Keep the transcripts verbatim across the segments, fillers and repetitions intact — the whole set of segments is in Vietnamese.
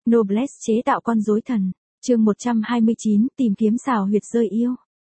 Noblesse chế tạo con rối thần. Chương một trăm hai mươi chín, tìm kiếm xào huyệt rơi yêu.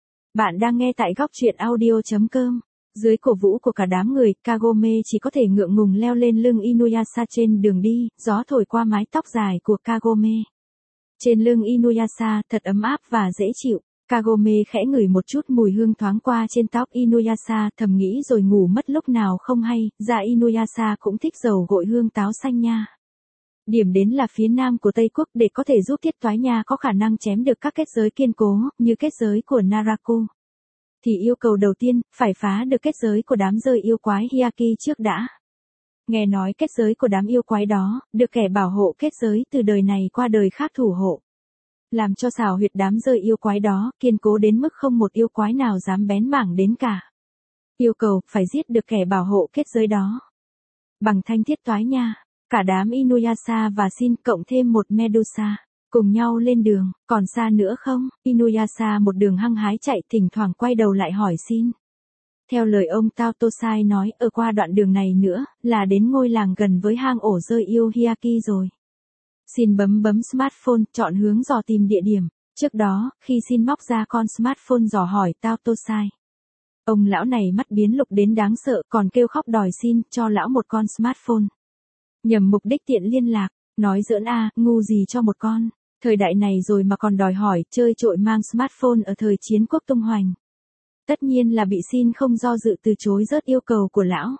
Bạn đang nghe tại góc truyện audio chấm com. Dưới cổ vũ của cả đám người, Kagome chỉ có thể ngượng ngùng leo lên lưng Inuyasha trên đường đi, gió thổi qua mái tóc dài của Kagome. Trên lưng Inuyasha thật ấm áp và dễ chịu. Kagome khẽ ngửi một chút mùi hương thoáng qua trên tóc Inuyasha, thầm nghĩ rồi ngủ mất lúc nào không hay, dạ Inuyasha cũng thích dầu gội hương táo xanh nha. Điểm đến là phía nam của Tây Quốc để có thể giúp Thiết Toái Nha có khả năng chém được các kết giới kiên cố, như kết giới của Naraku. Thì yêu cầu đầu tiên, phải phá được kết giới của đám rơi yêu quái Hyaki trước đã. Nghe nói kết giới của đám yêu quái đó, được kẻ bảo hộ kết giới từ đời này qua đời khác thủ hộ. Làm cho xào huyệt đám rơi yêu quái đó, kiên cố đến mức không một yêu quái nào dám bén mảng đến cả. Yêu cầu, phải giết được kẻ bảo hộ kết giới đó. Bằng thanh Thiết Toái Nha. Cả đám Inuyasha và Shin cộng thêm một Medusa, cùng nhau lên đường, còn xa nữa không? Inuyasha một đường hăng hái chạy, thỉnh thoảng quay đầu lại hỏi Shin. Theo lời ông Tao Tosai nói, ở qua đoạn đường này nữa, là đến ngôi làng gần với hang ổ rơi yêu Hyaki rồi. Shin bấm bấm smartphone, chọn hướng dò tìm địa điểm. Trước đó, khi Shin móc ra con smartphone dò hỏi Tao Tosai. Ông lão này mắt biến lục đến đáng sợ, còn kêu khóc đòi Shin cho lão một con smartphone. Nhằm mục đích tiện liên lạc, nói giỡn a, ngu gì cho một con, thời đại này rồi mà còn đòi hỏi, chơi trội mang smartphone ở thời chiến quốc tung hoành. Tất nhiên là bị Shin không do dự từ chối rớt yêu cầu của lão.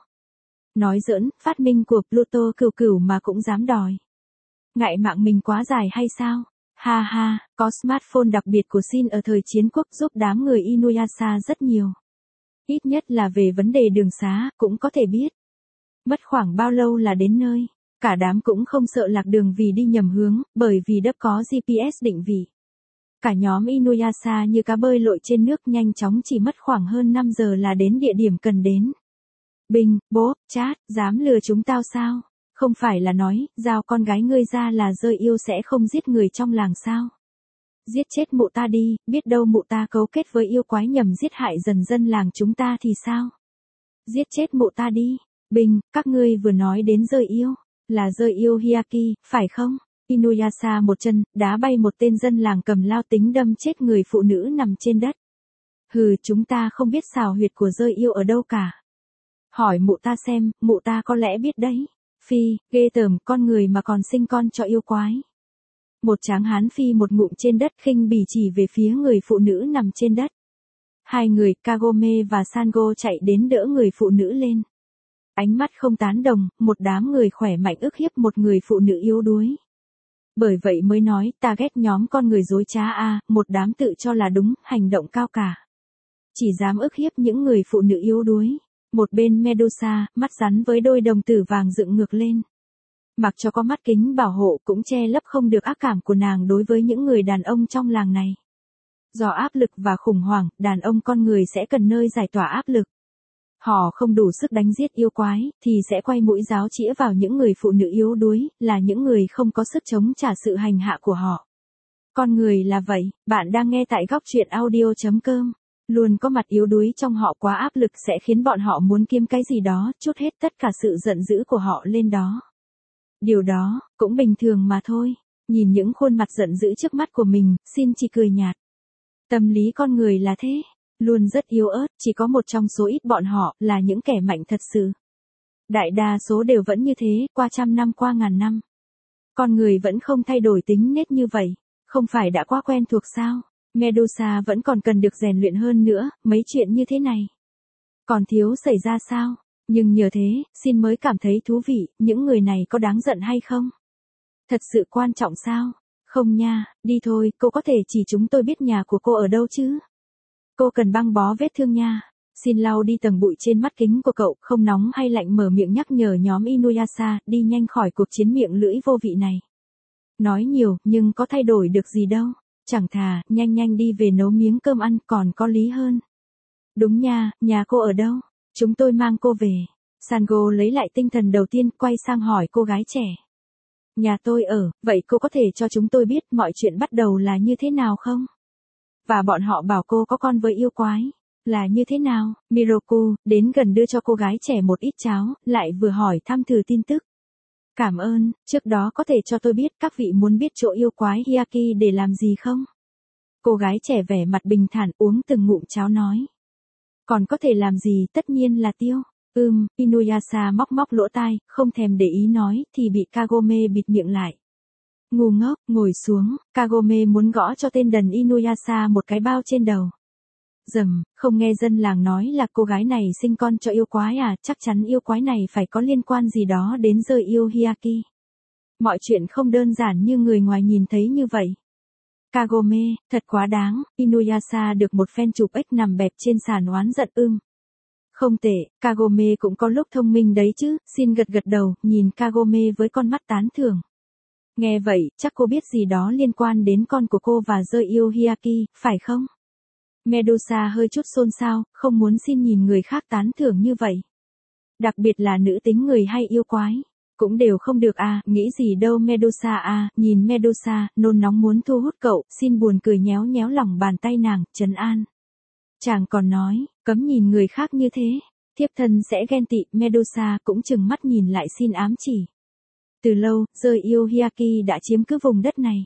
Nói giỡn, phát minh của Pluto cửu cửu mà cũng dám đòi. Ngại mạng mình quá dài hay sao? Ha ha, có smartphone đặc biệt của Shin ở thời chiến quốc giúp đám người Inuyasha rất nhiều. Ít nhất là về vấn đề đường xá, cũng có thể biết. Mất khoảng bao lâu là đến nơi, cả đám cũng không sợ lạc đường vì đi nhầm hướng, bởi vì đã có giê pê ét định vị. Cả nhóm Inuyasha như cá bơi lội trên nước, nhanh chóng chỉ mất khoảng hơn năm giờ là đến địa điểm cần đến. Binh, bố, chát, dám lừa chúng tao sao? Không phải là nói, giao con gái ngươi ra là rơi yêu sẽ không giết người trong làng sao? Giết chết mụ ta đi, biết đâu mụ ta cấu kết với yêu quái nhằm giết hại dần dân làng chúng ta thì sao? Giết chết mụ ta đi. Bình, các ngươi vừa nói đến rơi yêu, là rơi yêu Hyaki, phải không? Inuyasha một chân, đá bay một tên dân làng cầm lao tính đâm chết người phụ nữ nằm trên đất. Hừ, chúng ta không biết xào huyệt của rơi yêu ở đâu cả. Hỏi mụ ta xem, mụ ta có lẽ biết đấy. Phi, ghê tởm, con người mà còn sinh con cho yêu quái. Một tráng hán phi một ngụm trên đất khinh bỉ chỉ về phía người phụ nữ nằm trên đất. Hai người, Kagome và Sango chạy đến đỡ người phụ nữ lên. Ánh mắt không tán đồng, một đám người khỏe mạnh ức hiếp một người phụ nữ yếu đuối. Bởi vậy mới nói, ta ghét nhóm con người dối trá a, một đám tự cho là đúng, hành động cao cả. Chỉ dám ức hiếp những người phụ nữ yếu đuối. Một bên Medusa, mắt rắn với đôi đồng tử vàng dựng ngược lên. Mặc cho có mắt kính bảo hộ cũng che lấp không được ác cảm của nàng đối với những người đàn ông trong làng này. Do áp lực và khủng hoảng, đàn ông con người sẽ cần nơi giải tỏa áp lực. Họ không đủ sức đánh giết yêu quái, thì sẽ quay mũi giáo chĩa vào những người phụ nữ yếu đuối, là những người không có sức chống trả sự hành hạ của họ. Con người là vậy, bạn đang nghe tại góc truyện audio chấm com. Luôn có mặt yếu đuối trong họ quá áp lực sẽ khiến bọn họ muốn kiếm cái gì đó, trút hết tất cả sự giận dữ của họ lên đó. Điều đó, cũng bình thường mà thôi. Nhìn những khuôn mặt giận dữ trước mắt của mình, Shin chỉ cười nhạt. Tâm lý con người là thế. Luôn rất yếu ớt, chỉ có một trong số ít bọn họ, là những kẻ mạnh thật sự. Đại đa số đều vẫn như thế, qua trăm năm qua ngàn năm. Con người vẫn không thay đổi tính nết như vậy, không phải đã quá quen thuộc sao? Medusa vẫn còn cần được rèn luyện hơn nữa, mấy chuyện như thế này. Còn thiếu xảy ra sao? Nhưng nhờ thế, Shin mới cảm thấy thú vị, những người này có đáng giận hay không? Thật sự quan trọng sao? Không nha, đi thôi, cô có thể chỉ chúng tôi biết nhà của cô ở đâu chứ? Cô cần băng bó vết thương nha. Shin lau đi tầng bụi trên mắt kính của cậu, không nóng hay lạnh mở miệng nhắc nhở nhóm Inuyasha, đi nhanh khỏi cuộc chiến miệng lưỡi vô vị này. Nói nhiều, nhưng có thay đổi được gì đâu. Chẳng thà, nhanh nhanh đi về nấu miếng cơm ăn, còn có lý hơn. Đúng nha, nhà cô ở đâu? Chúng tôi mang cô về. Sango lấy lại tinh thần đầu tiên, quay sang hỏi cô gái trẻ. Nhà tôi ở, vậy cô có thể cho chúng tôi biết mọi chuyện bắt đầu là như thế nào không? Và bọn họ bảo cô có con với yêu quái. Là như thế nào? Miroku, đến gần đưa cho cô gái trẻ một ít cháo, lại vừa hỏi thăm thử tin tức. Cảm ơn, trước đó có thể cho tôi biết các vị muốn biết chỗ yêu quái Hyaki để làm gì không? Cô gái trẻ vẻ mặt bình thản uống từng ngụm cháo nói. Còn có thể làm gì, tất nhiên là tiêu. Ừm, Inuyasha móc móc lỗ tai, không thèm để ý nói, thì bị Kagome bịt miệng lại. Ngu ngốc, ngồi xuống, Kagome muốn gõ cho tên đần Inuyasha một cái bao trên đầu. Dầm, không nghe dân làng nói là cô gái này sinh con cho yêu quái à, chắc chắn yêu quái này phải có liên quan gì đó đến rơi yêu Hyaki. Mọi chuyện không đơn giản như người ngoài nhìn thấy như vậy. Kagome, thật quá đáng, Inuyasha được một phen chụp ếch nằm bẹp trên sàn oán giận ưm. Không tệ, Kagome cũng có lúc thông minh đấy chứ, xin gật gật đầu, nhìn Kagome với con mắt tán thưởng. Nghe vậy, chắc cô biết gì đó liên quan đến con của cô và rơi yêu Hyaki, phải không? Medusa hơi chút xôn xao, không muốn xin nhìn người khác tán thưởng như vậy. Đặc biệt là nữ tính người hay yêu quái. Cũng đều không được à, nghĩ gì đâu Medusa à, nhìn Medusa, nôn nóng muốn thu hút cậu, xin buồn cười nhéo nhéo lòng bàn tay nàng, trấn an. Chàng còn nói, cấm nhìn người khác như thế, thiếp thân sẽ ghen tị, Medusa cũng chừng mắt nhìn lại xin ám chỉ. Từ lâu, rơi yêu Hyaki đã chiếm cứ vùng đất này.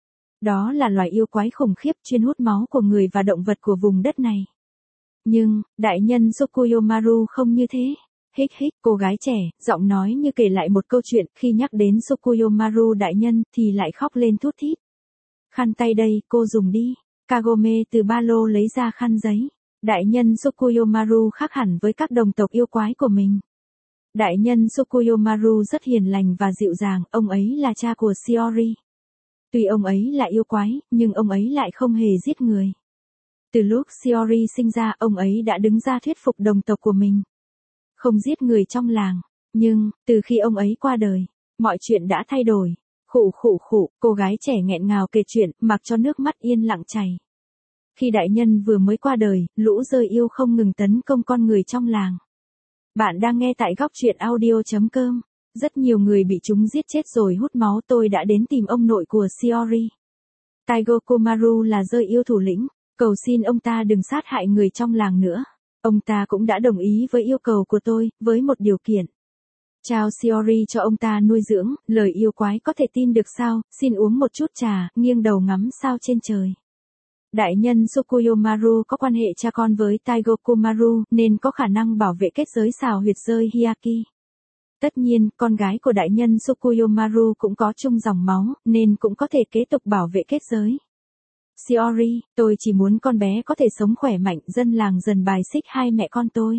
Đó là loài yêu quái khủng khiếp chuyên hút máu của người và động vật của vùng đất này. Nhưng, đại nhân Tsukuyomaru không như thế. Hích hích, cô gái trẻ, giọng nói như kể lại một câu chuyện, khi nhắc đến Tsukuyomaru đại nhân, thì lại khóc lên thút thít. Khăn tay đây, cô dùng đi. Kagome từ ba lô lấy ra khăn giấy. Đại nhân Tsukuyomaru khác hẳn với các đồng tộc yêu quái của mình. Đại nhân Tsukuyomaru rất hiền lành và dịu dàng, ông ấy là cha của Shiori. Tuy ông ấy là yêu quái, nhưng ông ấy lại không hề giết người. Từ lúc Shiori sinh ra, ông ấy đã đứng ra thuyết phục đồng tộc của mình. Không giết người trong làng, nhưng, từ khi ông ấy qua đời, mọi chuyện đã thay đổi. Khụ khụ khụ, cô gái trẻ nghẹn ngào kể chuyện, mặc cho nước mắt yên lặng chảy. Khi đại nhân vừa mới qua đời, lũ rơi yêu không ngừng tấn công con người trong làng. Bạn đang nghe tại góc truyện audio chấm com. Rất nhiều người bị chúng giết chết rồi hút máu, tôi đã đến tìm ông nội của Shiori. Taigo Komaru là rơi yêu thủ lĩnh, cầu xin ông ta đừng sát hại người trong làng nữa. Ông ta cũng đã đồng ý với yêu cầu của tôi, với một điều kiện. Chào Shiori cho ông ta nuôi dưỡng, lời yêu quái có thể tin được sao, xin uống một chút trà, nghiêng đầu ngắm sao trên trời. Đại nhân Tsukuyomaru có quan hệ cha con với Taigo Komaru, nên có khả năng bảo vệ kết giới xào huyệt rơi Hyaki. Tất nhiên, con gái của đại nhân Tsukuyomaru cũng có chung dòng máu, nên cũng có thể kế tục bảo vệ kết giới. Shiori, tôi chỉ muốn con bé có thể sống khỏe mạnh, dân làng dần bài xích hai mẹ con tôi.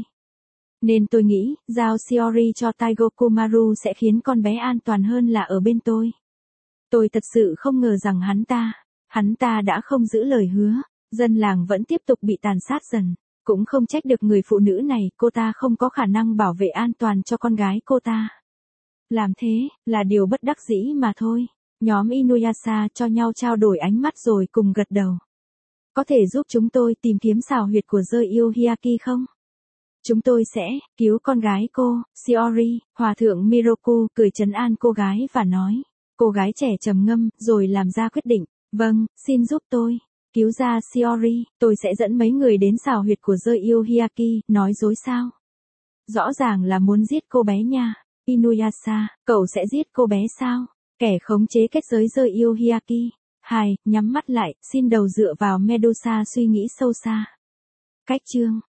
Nên tôi nghĩ, giao Shiori cho Taigo Komaru sẽ khiến con bé an toàn hơn là ở bên tôi. Tôi thật sự không ngờ rằng hắn ta, hắn ta đã không giữ lời hứa, dân làng vẫn tiếp tục bị tàn sát dần. Cũng không trách được người phụ nữ này, cô ta không có khả năng bảo vệ an toàn cho con gái cô ta. Làm thế, là điều bất đắc dĩ mà thôi. Nhóm Inuyasha cho nhau trao đổi ánh mắt rồi cùng gật đầu. Có thể giúp chúng tôi tìm kiếm xào huyệt của rơi yêu Hyaki không? Chúng tôi sẽ cứu con gái cô, Shiori. Hòa thượng Miroku cười trấn an cô gái và nói. Cô gái trẻ trầm ngâm, rồi làm ra quyết định. Vâng, xin giúp tôi. Cứu ra Shiori, tôi sẽ dẫn mấy người đến xào huyệt của rơi yêu Hyaki, nói dối sao? Rõ ràng là muốn giết cô bé nha. Inuyasha, cậu sẽ giết cô bé sao? Kẻ khống chế kết giới rơi yêu Hyaki. Hai, nhắm mắt lại, xin đầu dựa vào Medusa suy nghĩ sâu xa. Cách chương.